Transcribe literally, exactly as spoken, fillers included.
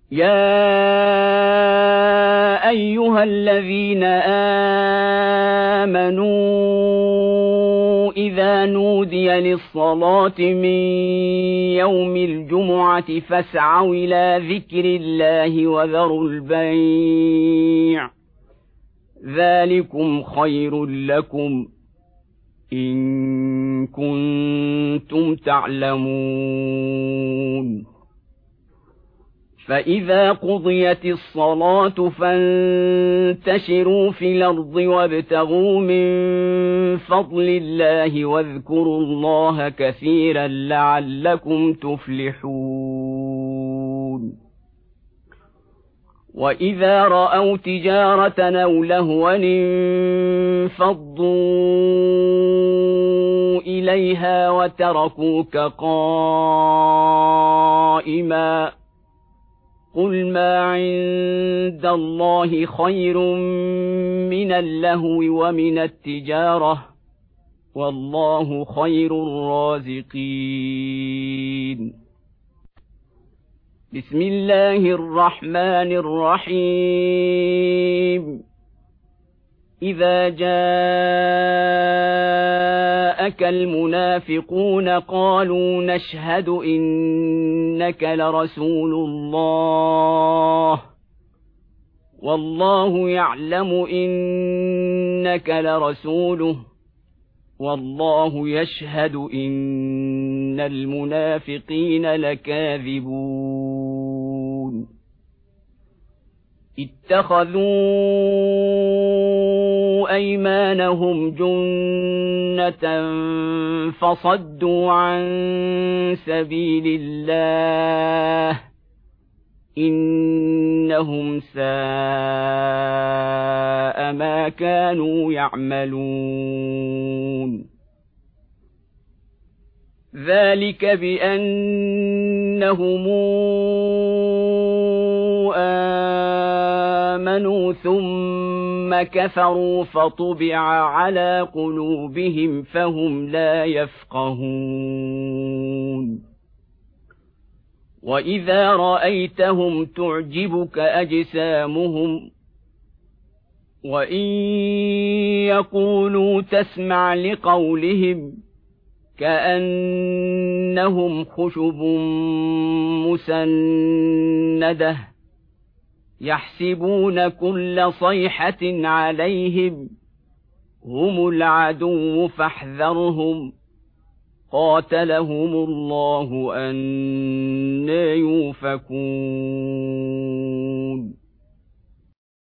يا أيها الذين آمنوا إذا نودي للصلاة من يوم الجمعة فاسعوا إلى ذكر الله وذروا البيع ذلكم خير لكم إن كنتم تعلمون. فإذا قضيت الصلاة فانتشروا في الأرض وابتغوا من فضل الله واذكروا الله كثيرا لعلكم تفلحون. وإذا رأوا تجارة أو لهوا انفضوا إليها وتركوك قائما قل ما عند الله خير من اللهو ومن التجارة والله خير الرازقين. بسم الله الرحمن الرحيم. إذا جاءك المنافقون قالوا نشهد إنك لرسول الله والله يعلم إنك لرسوله والله يشهد إن المنافقين لكاذبون. اتخذوا أيمانهم جنة فصدوا عن سبيل الله إنهم ساء ما كانوا يعملون. ذلك بأنهم آمنوا ثم كفروا فطبع على قلوبهم فهم لا يفقهون. وإذا رأيتهم تعجبك أجسامهم وإن يقولوا تسمع لقولهم كأنهم خشب مسندة يحسبون كل صيحة عليهم هم العدو فاحذرهم قاتلهم الله أنى يؤفكون.